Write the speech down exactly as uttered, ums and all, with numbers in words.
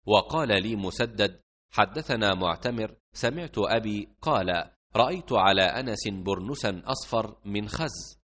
وقال لي مسدد: حدثنا معتمر سمعت أبي قال: رأيت على أنس برنسا أصفر من خز،